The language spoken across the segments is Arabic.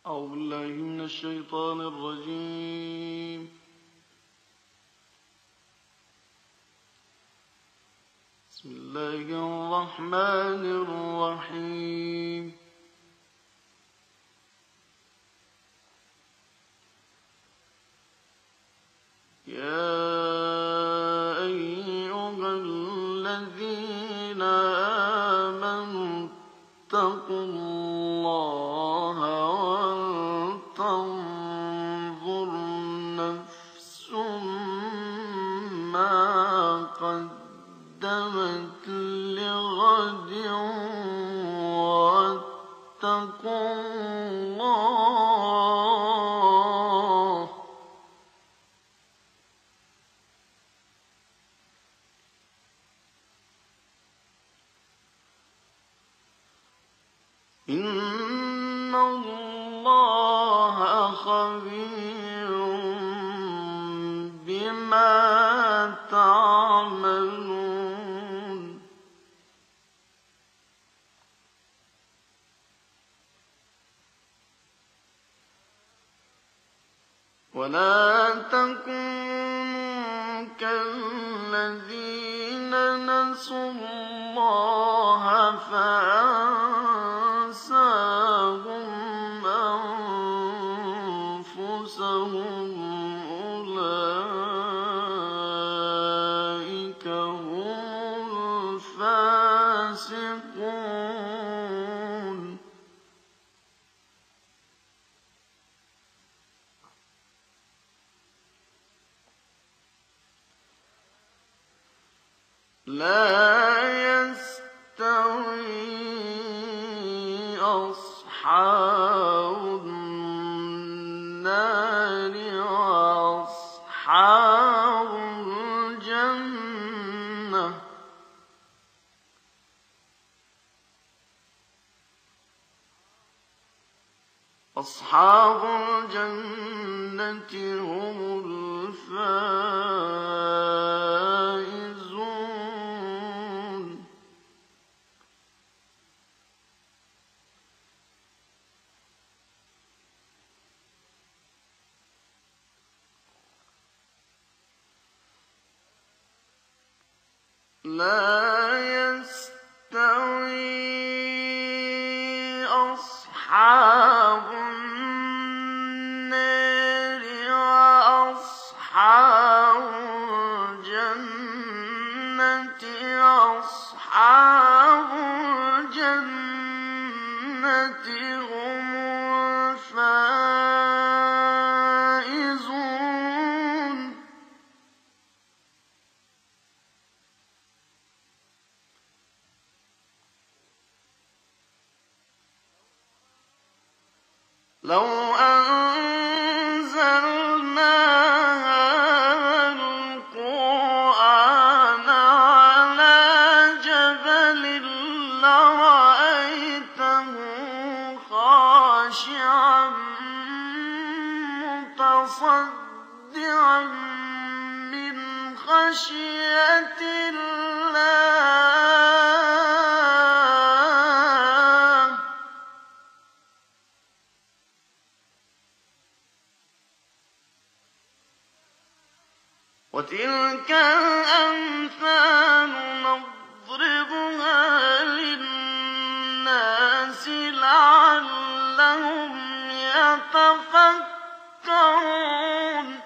أعوذ بالله من الشيطان الرجيم. بسم الله الرحمن الرحيم. يا أيها الذين آمنوا اتقوا الله ولتنظر نفس ما قدمت لغد واتقوا الله إن الله خبير بما تعملون. ولا تكونوا كالذين نسوا الله فأنساهم أنفسهم أولئك هم الفاسقون. لا يستوي أصحاب النار وأصحاب الجنة أصحاب الجنة هم الفائزون. لا يستوي أصحاب النار وأصحاب الجنة أصحاب الجنة هم الفائزون. لو أنزلنا هذا القرآن على جبل لرأيته خاشعا متصدعا من خشية الله. وتلك الأمثال نضربها للناس لعلهم يتفكرون.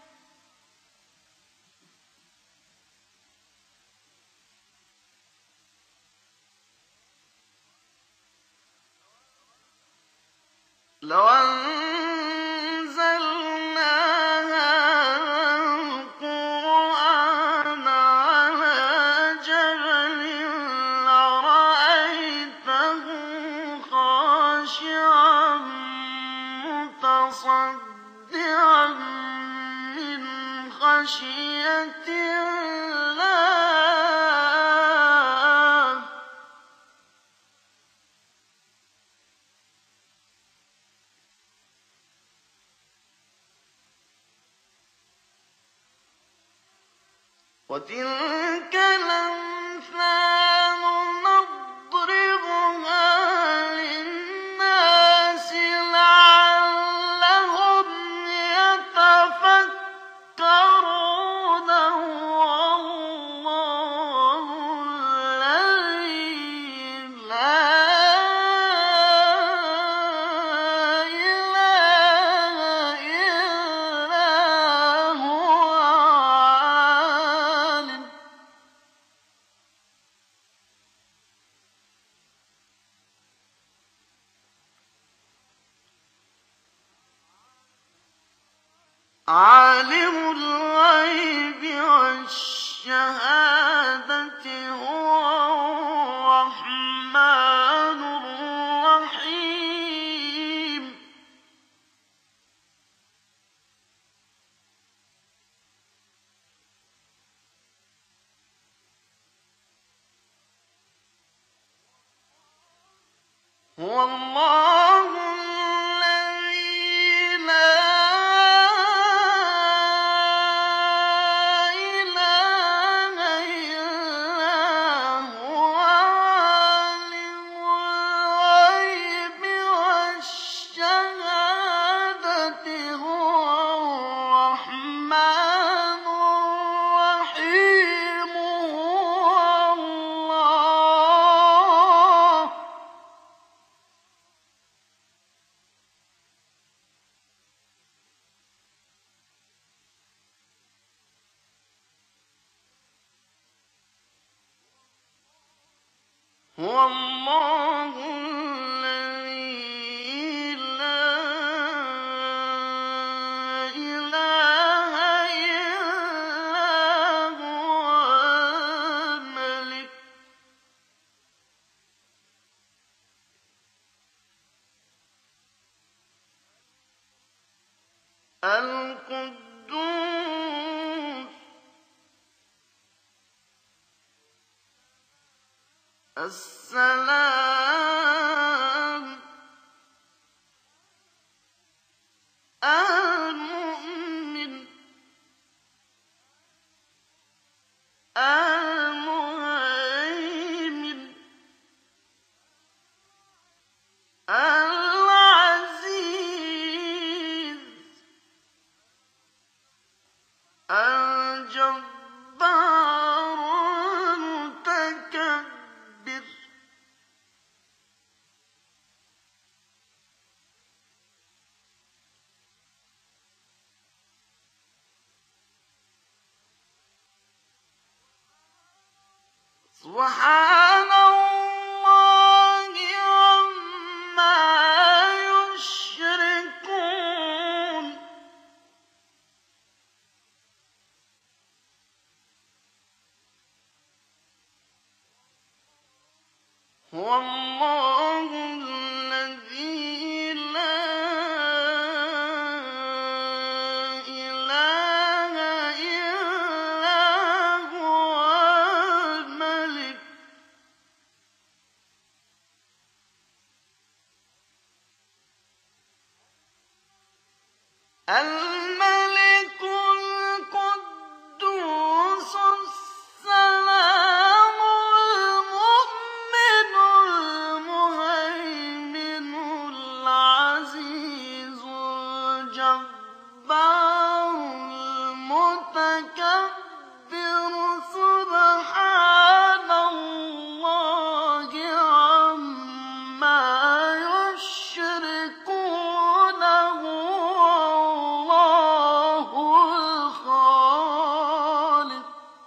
لو أنزلنا هذا القرآن على جبل لرأيته خاشعا متصدعا من خشية الله. وتلك الأمثال نضربها للناس لعلهم عالم الغيب والشهادة هو الرحمن الرحيم هو الله الذي لا إله إلا هو عالم الغيب والشهادة هو الرحمن الرحيم هو الله الذي لا إله إلا هو الملك القدوس السلام المؤمن المهيمن العزيز الجبار المتكبر سبحان الله عما يشركون هو الله الذي لا إله إلا هو الملك الملك القدوس السلام المؤمن المهيمن العزيز الجبار المتكبر سبحان الله عما يشركون هو الله الخالق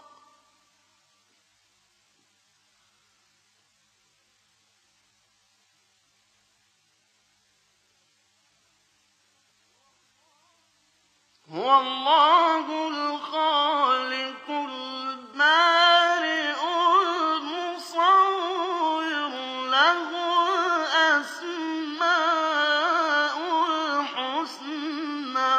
هو الله الخالق البارئ المصور له الأسماء الحسنى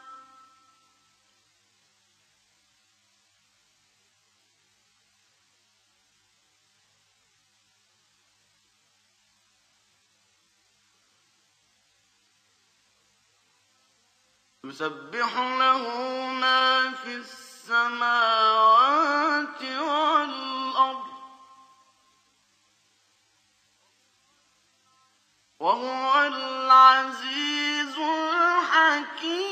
يسبح له ما في السماوات والأرض وهو العزيز الحكيم